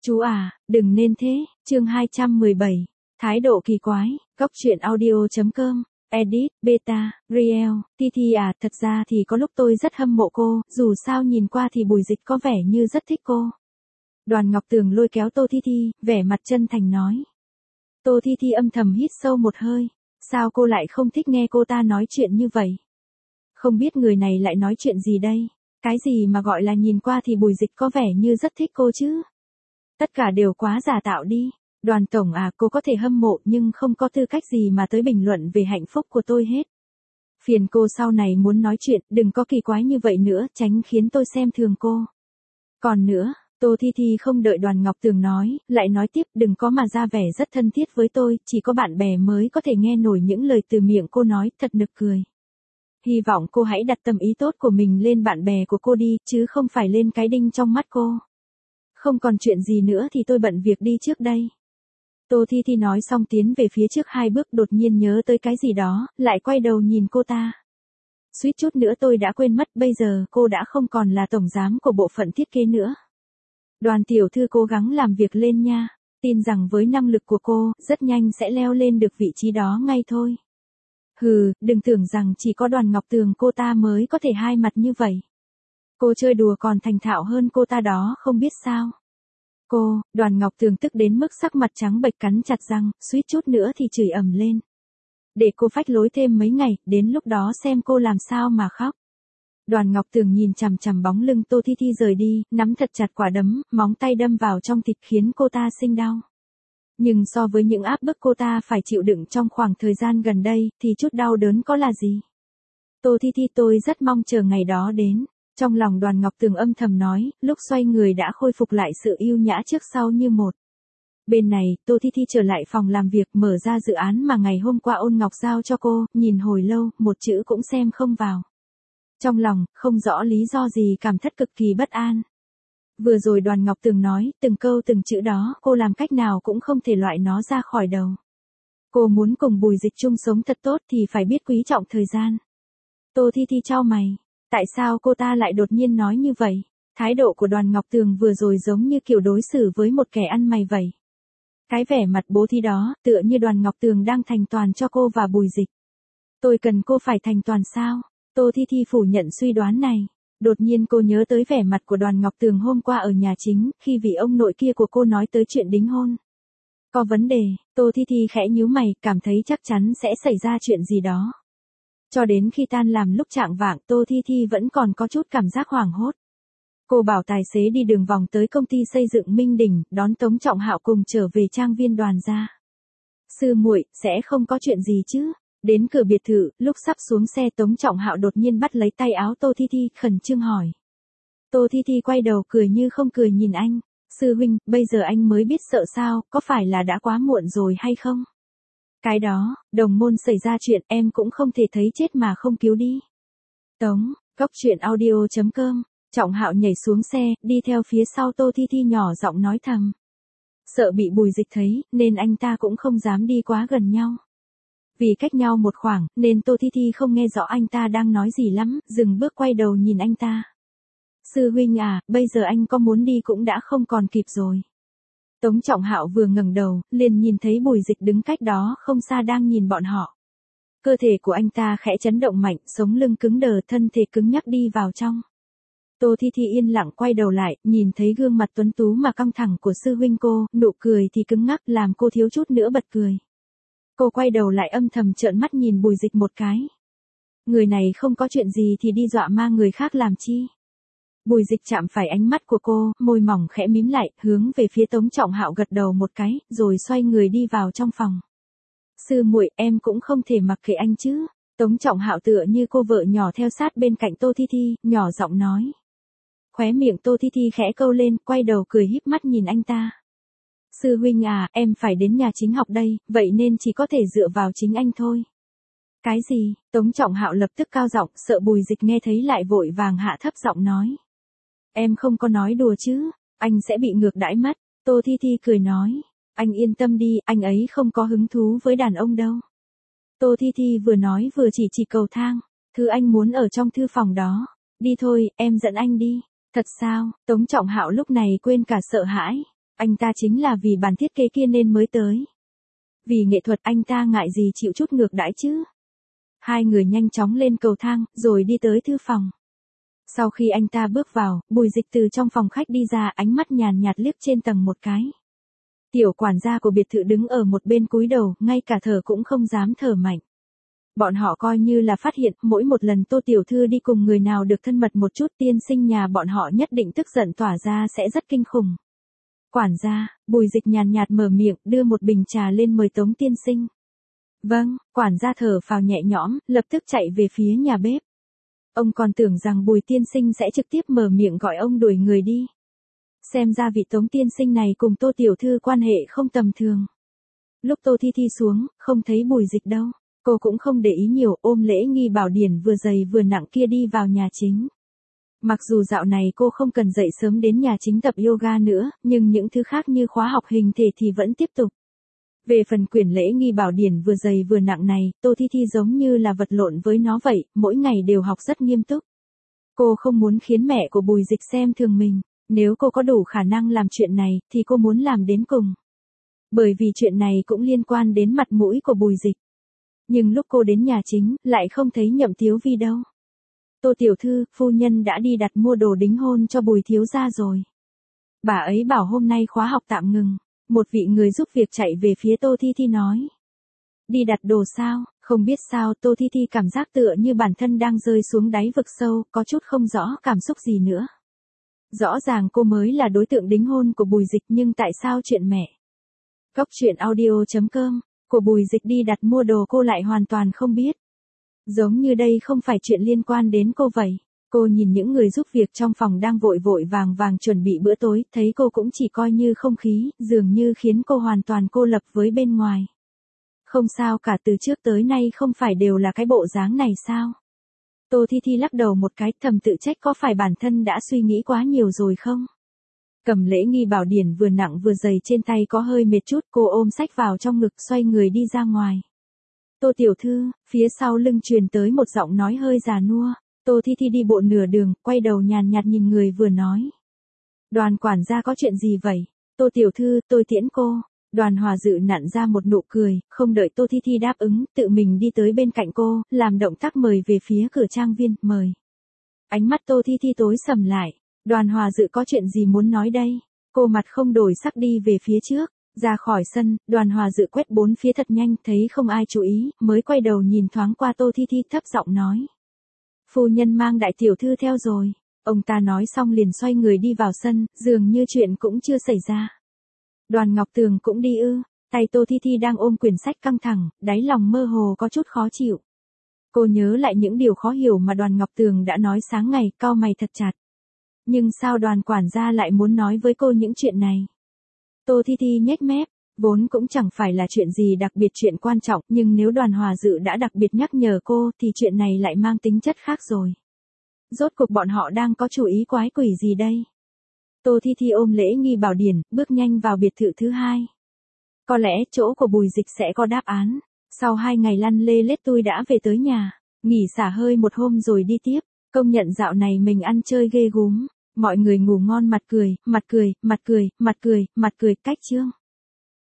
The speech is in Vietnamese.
Chú à, đừng nên thế, chương 217. Thái độ kỳ quái, góc truyện audio.com, edit, beta, real, Titi à, thật ra thì có lúc tôi rất hâm mộ cô, dù sao nhìn qua thì Bùi Dịch có vẻ như rất thích cô. Đoàn Ngọc Tường lôi kéo Tô Thi, vẻ mặt chân thành nói. Tô Thi âm thầm hít sâu một hơi, sao cô lại không thích nghe cô ta nói chuyện như vậy? Không biết người này lại nói chuyện gì đây? Cái gì mà gọi là nhìn qua thì Bùi Dịch có vẻ như rất thích cô chứ? Tất cả đều quá giả tạo đi. Đoàn tổng à, cô có thể hâm mộ nhưng không có tư cách gì mà tới bình luận về hạnh phúc của tôi hết. Phiền cô sau này muốn nói chuyện, đừng có kỳ quái như vậy nữa, tránh khiến tôi xem thường cô. Còn nữa, Tô Thi không đợi Đoàn Ngọc Tường nói, lại nói tiếp, đừng có mà ra vẻ rất thân thiết với tôi, chỉ có bạn bè mới có thể nghe nổi những lời từ miệng cô nói, thật nực cười. Hy vọng cô hãy đặt tâm ý tốt của mình lên bạn bè của cô đi, chứ không phải lên cái đinh trong mắt cô. Không còn chuyện gì nữa thì tôi bận việc đi trước đây. Tô Thi nói xong tiến về phía trước 2 bước, đột nhiên nhớ tới cái gì đó, lại quay đầu nhìn cô ta. Suýt chút nữa tôi đã quên mất, bây giờ cô đã không còn là tổng giám của bộ phận thiết kế nữa. Đoàn tiểu thư cố gắng làm việc lên nha, tin rằng với năng lực của cô, rất nhanh sẽ leo lên được vị trí đó ngay thôi. Hừ, đừng tưởng rằng chỉ có Đoàn Ngọc Tường cô ta mới có thể hai mặt như vậy. Cô chơi đùa còn thành thạo hơn cô ta đó không biết sao. Cô, Đoàn Ngọc Tường tức đến mức sắc mặt trắng bệch, cắn chặt răng, suýt chút nữa thì chửi ầm lên. Để cô phách lối thêm mấy ngày, đến lúc đó xem cô làm sao mà khóc. Đoàn Ngọc Tường nhìn chằm chằm bóng lưng Tô Thi rời đi, nắm thật chặt quả đấm, móng tay đâm vào trong thịt khiến cô ta sinh đau. Nhưng so với những áp bức cô ta phải chịu đựng trong khoảng thời gian gần đây, thì chút đau đớn có là gì? Tô Thi tôi rất mong chờ ngày đó đến. Trong lòng Đoàn Ngọc Tường âm thầm nói, lúc xoay người đã khôi phục lại sự yêu nhã trước sau như một. Bên này, Tô Thi trở lại phòng làm việc, mở ra dự án mà ngày hôm qua Ôn Ngọc giao cho cô, nhìn hồi lâu, một chữ cũng xem không vào. Trong lòng, không rõ lý do gì cảm thất cực kỳ bất an. Vừa rồi Đoàn Ngọc Tường nói, từng câu từng chữ đó, cô làm cách nào cũng không thể loại nó ra khỏi đầu. Cô muốn cùng Bùi Dịch chung sống thật tốt thì phải biết quý trọng thời gian. Tô Thi chau mày. Tại sao cô ta lại đột nhiên nói như vậy? Thái độ của Đoàn Ngọc Tường vừa rồi giống như kiểu đối xử với một kẻ ăn mày vậy. Cái vẻ mặt bố thí đó, tựa như Đoàn Ngọc Tường đang thành toàn cho cô và Bùi Dịch. Tôi cần cô phải thành toàn sao? Tô Thi phủ nhận suy đoán này. Đột nhiên cô nhớ tới vẻ mặt của Đoàn Ngọc Tường hôm qua ở nhà chính, khi vị ông nội kia của cô nói tới chuyện đính hôn. Có vấn đề, Tô Thi khẽ nhíu mày, cảm thấy chắc chắn sẽ xảy ra chuyện gì đó. Cho đến khi tan làm lúc chạng vạng, Tô Thi vẫn còn có chút cảm giác hoảng hốt. Cô bảo tài xế đi đường vòng tới công ty xây dựng Minh Đình, đón Tống Trọng Hạo cùng trở về trang viên Đoàn gia. Sư muội, sẽ không có chuyện gì chứ? Đến cửa biệt thự, lúc sắp xuống xe Tống Trọng Hạo đột nhiên bắt lấy tay áo Tô Thi, khẩn trương hỏi. Tô Thi quay đầu cười như không cười nhìn anh. Sư huynh, bây giờ anh mới biết sợ sao, có phải là đã quá muộn rồi hay không? Cái đó, đồng môn xảy ra chuyện, em cũng không thể thấy chết mà không cứu đi. Tống, góc truyện audio.com, Trọng Hạo nhảy xuống xe, đi theo phía sau Tô Thi nhỏ giọng nói thầm. Sợ bị Bùi Dịch thấy, nên anh ta cũng không dám đi quá gần nhau. Vì cách nhau một khoảng, nên Tô Thi không nghe rõ anh ta đang nói gì lắm, dừng bước quay đầu nhìn anh ta. Sư huynh à, bây giờ anh có muốn đi cũng đã không còn kịp rồi. Tống Trọng Hạo vừa ngẩng đầu, liền nhìn thấy Bùi Dịch đứng cách đó không xa đang nhìn bọn họ. Cơ thể của anh ta khẽ chấn động mạnh, sống lưng cứng đờ, thân thể cứng nhắc đi vào trong. Tô Thi yên lặng quay đầu lại, nhìn thấy gương mặt tuấn tú mà căng thẳng của sư huynh cô, nụ cười thì cứng ngắc làm cô thiếu chút nữa bật cười. Cô quay đầu lại âm thầm trợn mắt nhìn Bùi Dịch một cái. Người này không có chuyện gì thì đi dọa ma người khác làm chi? Bùi Dịch chạm phải ánh mắt của cô, môi mỏng khẽ mím lại, hướng về phía Tống Trọng Hạo gật đầu một cái, rồi xoay người đi vào trong phòng. Sư muội, em cũng không thể mặc kệ anh chứ? Tống Trọng Hạo tựa như cô vợ nhỏ theo sát bên cạnh Tô Thi, nhỏ giọng nói. Khóe miệng Tô Thi khẽ câu lên, quay đầu cười híp mắt nhìn anh ta. Sư huynh à, em phải đến nhà chính học đây, vậy nên chỉ có thể dựa vào chính anh thôi. Cái gì? Tống Trọng Hạo lập tức cao giọng, sợ Bùi Dịch nghe thấy lại vội vàng hạ thấp giọng nói. Em không có nói đùa chứ, anh sẽ bị ngược đãi mất. Tô Thi cười nói. Anh yên tâm đi, anh ấy không có hứng thú với đàn ông đâu. Tô Thi vừa nói vừa chỉ cầu thang. Thứ anh muốn ở trong thư phòng đó. Đi thôi, em dẫn anh đi. Thật sao? Tống Trọng Hạo lúc này quên cả sợ hãi. Anh ta chính là vì bản thiết kế kia nên mới tới. Vì nghệ thuật anh ta ngại gì chịu chút ngược đãi chứ. Hai người nhanh chóng lên cầu thang, rồi đi tới thư phòng. Sau khi anh ta bước vào, Bùi Dịch từ trong phòng khách đi ra, ánh mắt nhàn nhạt liếc trên tầng một cái. Tiểu quản gia của biệt thự đứng ở một bên cúi đầu, ngay cả thở cũng không dám thở mạnh. Bọn họ coi như là phát hiện, mỗi một lần Tô Tiểu Thư đi cùng người nào được thân mật một chút, tiên sinh nhà bọn họ nhất định tức giận tỏa ra sẽ rất kinh khủng. Quản gia, Bùi Dịch nhàn nhạt mở miệng, đưa một bình trà lên mời Tống tiên sinh. Vâng, quản gia thở phào nhẹ nhõm, lập tức chạy về phía nhà bếp. Ông còn tưởng rằng Bùi tiên sinh sẽ trực tiếp mở miệng gọi ông đuổi người đi. Xem ra vị Tống tiên sinh này cùng Tô Tiểu Thư quan hệ không tầm thường. Lúc Tô Thi Thi xuống, không thấy Bùi Dịch đâu. Cô cũng không để ý nhiều, ôm Lễ Nghi Bảo Điển vừa dày vừa nặng kia đi vào nhà chính. Mặc dù dạo này cô không cần dậy sớm đến nhà chính tập yoga nữa, nhưng những thứ khác như khóa học hình thể thì vẫn tiếp tục. Về phần quyển Lễ Nghi Bảo Điển vừa dày vừa nặng này, Tô Thi Thi giống như là vật lộn với nó vậy, mỗi ngày đều học rất nghiêm túc. Cô không muốn khiến mẹ của Bùi Dịch xem thường mình, nếu cô có đủ khả năng làm chuyện này, thì cô muốn làm đến cùng. Bởi vì chuyện này cũng liên quan đến mặt mũi của Bùi Dịch. Nhưng lúc cô đến nhà chính, lại không thấy Nhậm Thiếu Vi đâu. Tô Tiểu Thư, phu nhân đã đi đặt mua đồ đính hôn cho Bùi thiếu gia rồi. Bà ấy bảo hôm nay khóa học tạm ngừng. Một vị người giúp việc chạy về phía Tô Thi Thi nói. Đi đặt đồ sao, không biết sao Tô Thi Thi cảm giác tựa như bản thân đang rơi xuống đáy vực sâu, có chút không rõ cảm xúc gì nữa. Rõ ràng cô mới là đối tượng đính hôn của Bùi Dịch nhưng tại sao chuyện mẹ? Góc truyện audio.com, của Bùi Dịch đi đặt mua đồ cô lại hoàn toàn không biết. Giống như đây không phải chuyện liên quan đến cô vậy. Cô nhìn những người giúp việc trong phòng đang vội vội vàng vàng chuẩn bị bữa tối, thấy cô cũng chỉ coi như không khí, dường như khiến cô hoàn toàn cô lập với bên ngoài. Không sao cả, từ trước tới nay không phải đều là cái bộ dáng này sao? Tô Thi Thi lắc đầu một cái, thầm tự trách có phải bản thân đã suy nghĩ quá nhiều rồi không? Cầm Lễ Nghi Bảo Điển vừa nặng vừa dày trên tay có hơi mệt chút, cô ôm sách vào trong ngực xoay người đi ra ngoài. Tô Tiểu Thư, phía sau lưng truyền tới một giọng nói hơi già nua. Tô Thi Thi đi bộ nửa đường, quay đầu nhàn nhạt nhìn người vừa nói. Đoàn quản gia có chuyện gì vậy? Tô Tiểu Thư, tôi tiễn cô. Đoàn Hòa Dự nặn ra một nụ cười, không đợi Tô Thi Thi đáp ứng, tự mình đi tới bên cạnh cô, làm động tác mời về phía cửa trang viên, mời. Ánh mắt Tô Thi Thi tối sầm lại. Đoàn Hòa Dự có chuyện gì muốn nói đây? Cô mặt không đổi sắc đi về phía trước. Ra khỏi sân, Đoàn Hòa Dự quét bốn phía thật nhanh, thấy không ai chú ý, mới quay đầu nhìn thoáng qua Tô Thi Thi, thấp giọng nói. Phu nhân mang đại tiểu thư theo rồi. Ông ta nói xong liền xoay người đi vào sân, dường như chuyện cũng chưa xảy ra. Đoàn Ngọc Tường cũng đi ư? Tay Tô Thi Thi đang ôm quyển sách căng thẳng, đáy lòng mơ hồ có chút khó chịu. Cô nhớ lại những điều khó hiểu mà Đoàn Ngọc Tường đã nói sáng ngày, cau mày thật chặt. Nhưng sao Đoàn quản gia lại muốn nói với cô những chuyện này? Tô Thi Thi nhếch mép, vốn cũng chẳng phải là chuyện gì đặc biệt, chuyện quan trọng, nhưng nếu Đoàn Hòa Dự đã đặc biệt nhắc nhở cô thì chuyện này lại mang tính chất khác rồi. Rốt cuộc bọn họ đang có chủ ý quái quỷ gì đây? Tô Thi Thi ôm Lễ Nghi Bảo Điển, bước nhanh vào biệt thự thứ hai. Có lẽ chỗ của Bùi Dịch sẽ có đáp án. Sau 2 ngày lăn lê lết tôi đã về tới nhà, nghỉ xả hơi một hôm rồi đi tiếp. Công nhận dạo này mình ăn chơi ghê gúm. Mọi người ngủ ngon, mặt cười, mặt cười, mặt cười, mặt cười, mặt cười, cách chương.